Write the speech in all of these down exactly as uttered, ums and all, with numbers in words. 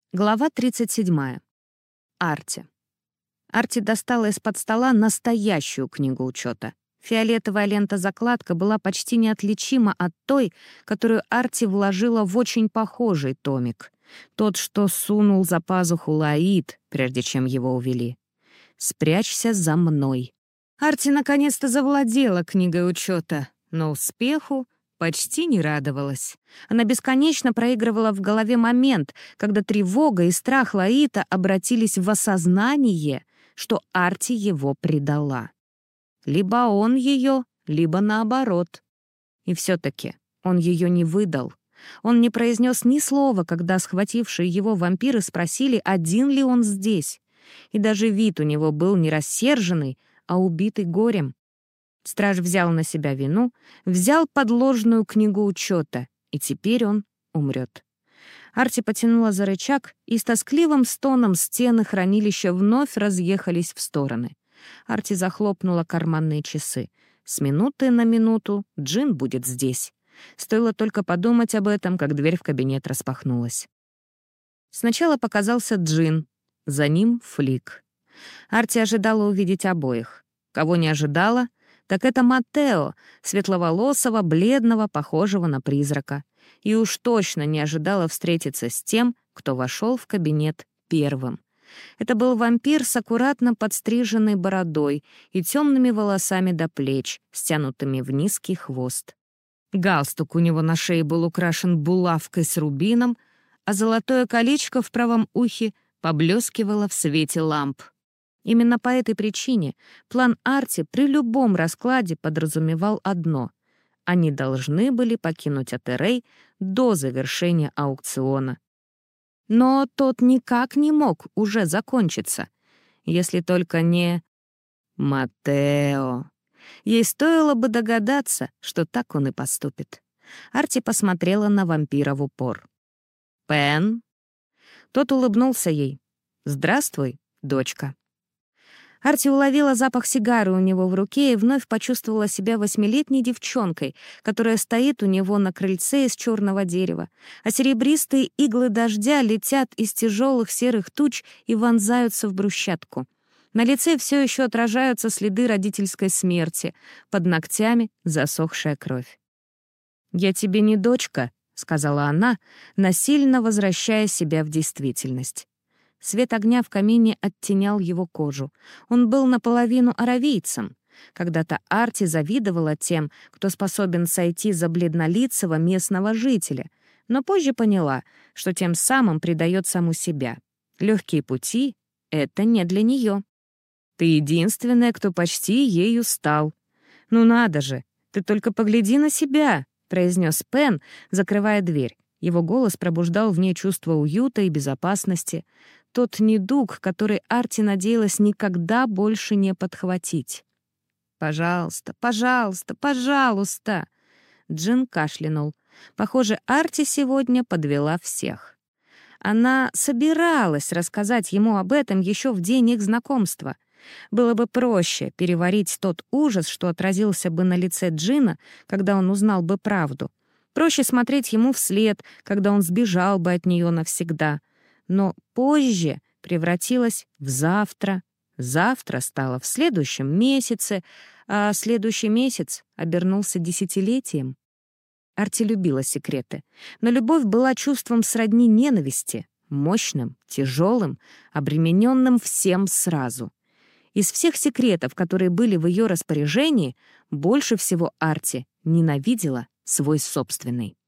Глава тридцать седьмая. Арти. Арти достала из-под стола настоящую книгу учета. Фиолетовая лента-закладка была почти неотличима от той, которую Арти вложила в очень похожий томик. Тот, что сунул за пазуху Лаид, прежде чем его увели. «Спрячься за мной». Арти наконец-то завладела книгой учета, но успеху почти не радовалась. Она бесконечно проигрывала в голове момент, когда тревога и страх Лаита обратились в осознание, что Арти его предала. Либо он ее, либо наоборот. И все-таки он ее не выдал. Он не произнес ни слова, когда схватившие его вампиры спросили, один ли он здесь. И даже вид у него был не рассерженный, а убитый горем. Страж взял на себя вину, взял подложную книгу учета, и теперь он умрет. Арти потянула за рычаг, и с тоскливым стоном стены хранилища вновь разъехались в стороны. Арти захлопнула карманные часы. С минуты на минуту Джин будет здесь. Стоило только подумать об этом, как дверь в кабинет распахнулась. Сначала показался Джин, за ним Флик. Арти ожидала увидеть обоих. Кого не ожидала, так это Маттео, светловолосого, бледного, похожего на призрака. И уж точно не ожидала встретиться с тем, кто вошел в кабинет первым. Это был вампир с аккуратно подстриженной бородой и темными волосами до плеч, стянутыми в низкий хвост. Галстук у него на шее был украшен булавкой с рубином, а золотое колечко в правом ухе поблескивало в свете ламп. Именно по этой причине план Арти при любом раскладе подразумевал одно — они должны были покинуть Атерей до завершения аукциона. Но тот никак не мог уже закончиться, если только не... Маттео. Ей стоило бы догадаться, что так он и поступит. Арти посмотрела на вампира в упор. «Пен?» Тот улыбнулся ей. «Здравствуй, дочка». Арти уловила запах сигары у него в руке и вновь почувствовала себя восьмилетней девчонкой, которая стоит у него на крыльце из черного дерева, а серебристые иглы дождя летят из тяжелых серых туч и вонзаются в брусчатку. На лице все еще отражаются следы родительской смерти, под ногтями засохшая кровь. «Я тебе не дочка», — сказала она, насильно возвращая себя в действительность. Свет огня в камине оттенял его кожу. Он был наполовину аравийцем. Когда-то Арти завидовала тем, кто способен сойти за бледнолицего местного жителя, но позже поняла, что тем самым предает саму себя. Легкие пути — это не для нее. Ты единственная, кто почти ею стал. Ну надо же, ты только погляди на себя, произнес Пен, закрывая дверь. Его голос пробуждал в ней чувство уюта и безопасности. Тот недуг, который Арти надеялась никогда больше не подхватить. «Пожалуйста, пожалуйста, пожалуйста!» Джин кашлянул. Похоже, Арти сегодня подвела всех. Она собиралась рассказать ему об этом еще в день их знакомства. Было бы проще переварить тот ужас, что отразился бы на лице Джина, когда он узнал бы правду. Проще смотреть ему вслед, когда он сбежал бы от нее навсегда. Но позже превратилось в завтра. Завтра стало в следующем месяце, а следующий месяц обернулся десятилетием. Арти любила секреты, но любовь была чувством сродни ненависти, мощным, тяжелым, обремененным всем сразу. Из всех секретов, которые были в ее распоряжении, больше всего Арти ненавидела свой собственный.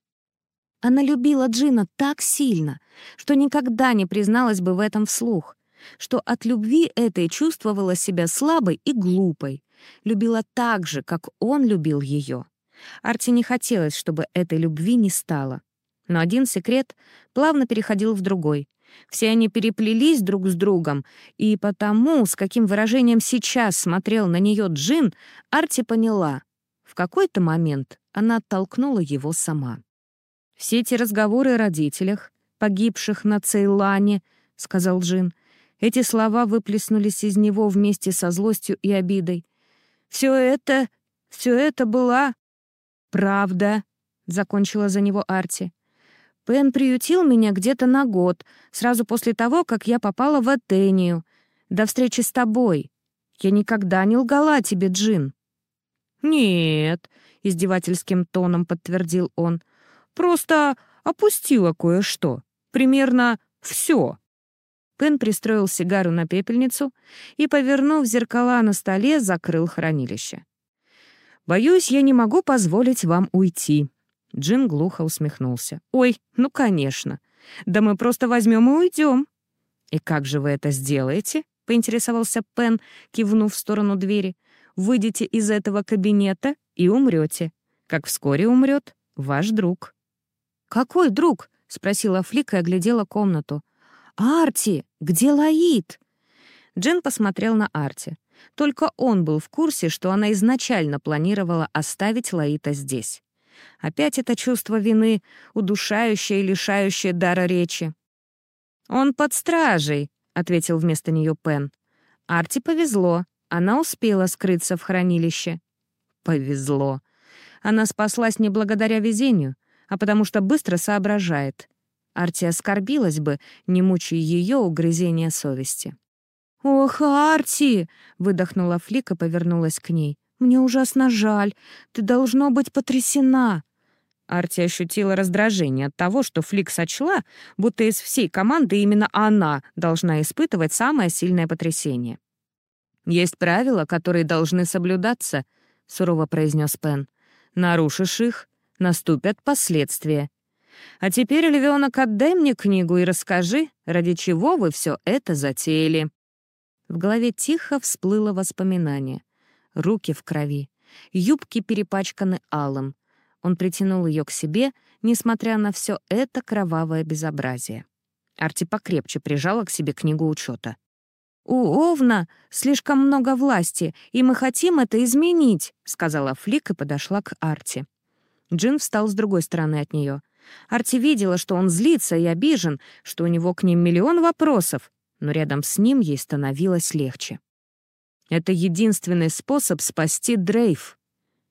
Она любила Джина так сильно, что никогда не призналась бы в этом вслух, что от любви этой чувствовала себя слабой и глупой, любила так же, как он любил ее. Арти не хотелось, чтобы этой любви не стало. Но один секрет плавно переходил в другой. Все они переплелись друг с другом, и потому, с каким выражением сейчас смотрел на нее Джин, Арти поняла. В какой-то момент она оттолкнула его сама. «Все эти разговоры о родителях, погибших на Цейлане», — сказал Джин. Эти слова выплеснулись из него вместе со злостью и обидой. «Все это... все это была...» «Правда», — закончила за него Арти. Пен приютил меня где-то на год, сразу после того, как я попала в Атению. До встречи с тобой. Я никогда не лгала тебе, Джин». «Нет», — издевательским тоном подтвердил он, «просто опустила кое-что. Примерно все». Пен пристроил сигару на пепельницу и, повернув зеркала на столе, закрыл хранилище. «Боюсь, я не могу позволить вам уйти». Джин глухо усмехнулся. «Ой, ну конечно. Да мы просто возьмем и уйдем». «И как же вы это сделаете?» — поинтересовался Пен, кивнув в сторону двери. «Выйдете из этого кабинета и умрете. Как вскоре умрет ваш друг». «Какой друг?» — спросила Флик и оглядела комнату. «Арти, где Лаид?» Джин посмотрел на Арти. Только он был в курсе, что она изначально планировала оставить Лаита здесь. Опять это чувство вины, удушающее и лишающее дара речи. «Он под стражей», — ответил вместо нее Пен. Арти повезло. Она успела скрыться в хранилище. Повезло. Она спаслась не благодаря везению, а потому что быстро соображает. Арти оскорбилась бы, не мучая ее угрызения совести. «Ох, Арти!» — выдохнула Флик и повернулась к ней. «Мне ужасно жаль. Ты должно быть потрясена». Арти ощутила раздражение от того, что Флик сочла, будто из всей команды именно она должна испытывать самое сильное потрясение. «Есть правила, которые должны соблюдаться», — сурово произнес Пен. «Нарушишь их, наступят последствия. А теперь, львенок, отдай мне книгу и расскажи, ради чего вы все это затеяли». В голове тихо всплыло воспоминание. Руки в крови, юбки перепачканы алым. Он притянул ее к себе, несмотря на все это кровавое безобразие. Арти покрепче прижала к себе книгу учета. «У Овна слишком много власти, и мы хотим это изменить», — сказала Флик и подошла к Арти. Джин встал с другой стороны от нее. Арти видела, что он злится и обижен, что у него к ним миллион вопросов, но рядом с ним ей становилось легче. «Это единственный способ спасти Дрейв».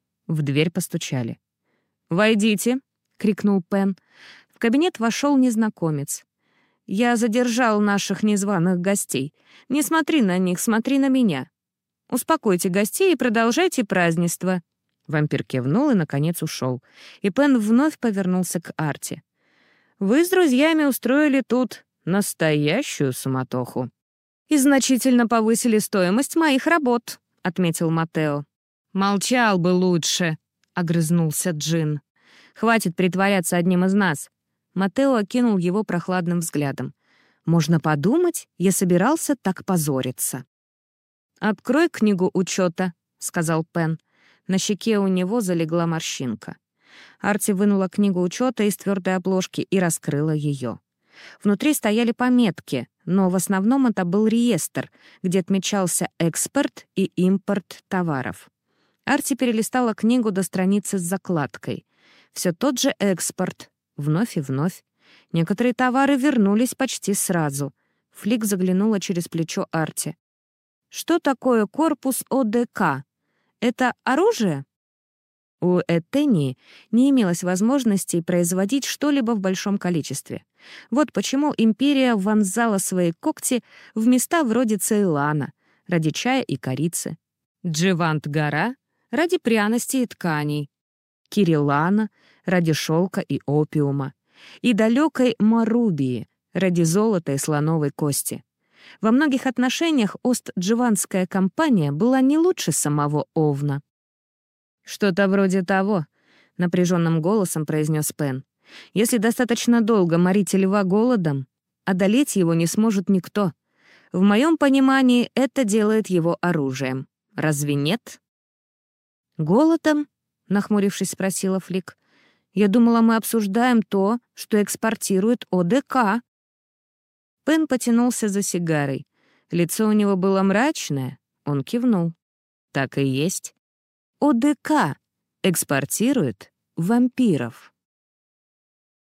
В дверь постучали. «Войдите», — крикнул Пен. В кабинет вошел незнакомец. «Я задержал наших незваных гостей. Не смотри на них, смотри на меня. Успокойте гостей и продолжайте празднество». Вампир кивнул и, наконец, ушел. И Пен вновь повернулся к Арти. «Вы с друзьями устроили тут настоящую суматоху. И значительно повысили стоимость моих работ», — отметил Матео. «Молчал бы лучше», — огрызнулся Джин. «Хватит притворяться одним из нас». Матео окинул его прохладным взглядом. «Можно подумать, я собирался так позориться». «Открой книгу учета», — сказал Пен. На щеке у него залегла морщинка. Арти вынула книгу учета из твердой обложки и раскрыла ее. Внутри стояли пометки, но в основном это был реестр, где отмечался экспорт и импорт товаров. Арти перелистала книгу до страницы с закладкой. Все тот же экспорт. Вновь и вновь. Некоторые товары вернулись почти сразу. Флик заглянула через плечо Арти. «Что такое корпус ОДК? Это оружие?» У Этении не имелось возможности производить что-либо в большом количестве. Вот почему империя вонзала свои когти в места вроде Цейлана, ради чая и корицы. Дживант-гора — ради пряностей и тканей. Кириллана — ради шелка и опиума. И далекой Марубии — ради золота и слоновой кости. Во многих отношениях Ост-Дживанская компания была не лучше самого Овна. «Что-то вроде того», — напряженным голосом произнес Пен. «Если достаточно долго морить льва голодом, одолеть его не сможет никто. В моем понимании это делает его оружием. Разве нет?» «Голодом?» — нахмурившись, спросила Флик. «Я думала, мы обсуждаем то, что экспортирует ОДК». Пен потянулся за сигарой. Лицо у него было мрачное. Он кивнул. «Так и есть. ОДК экспортирует вампиров».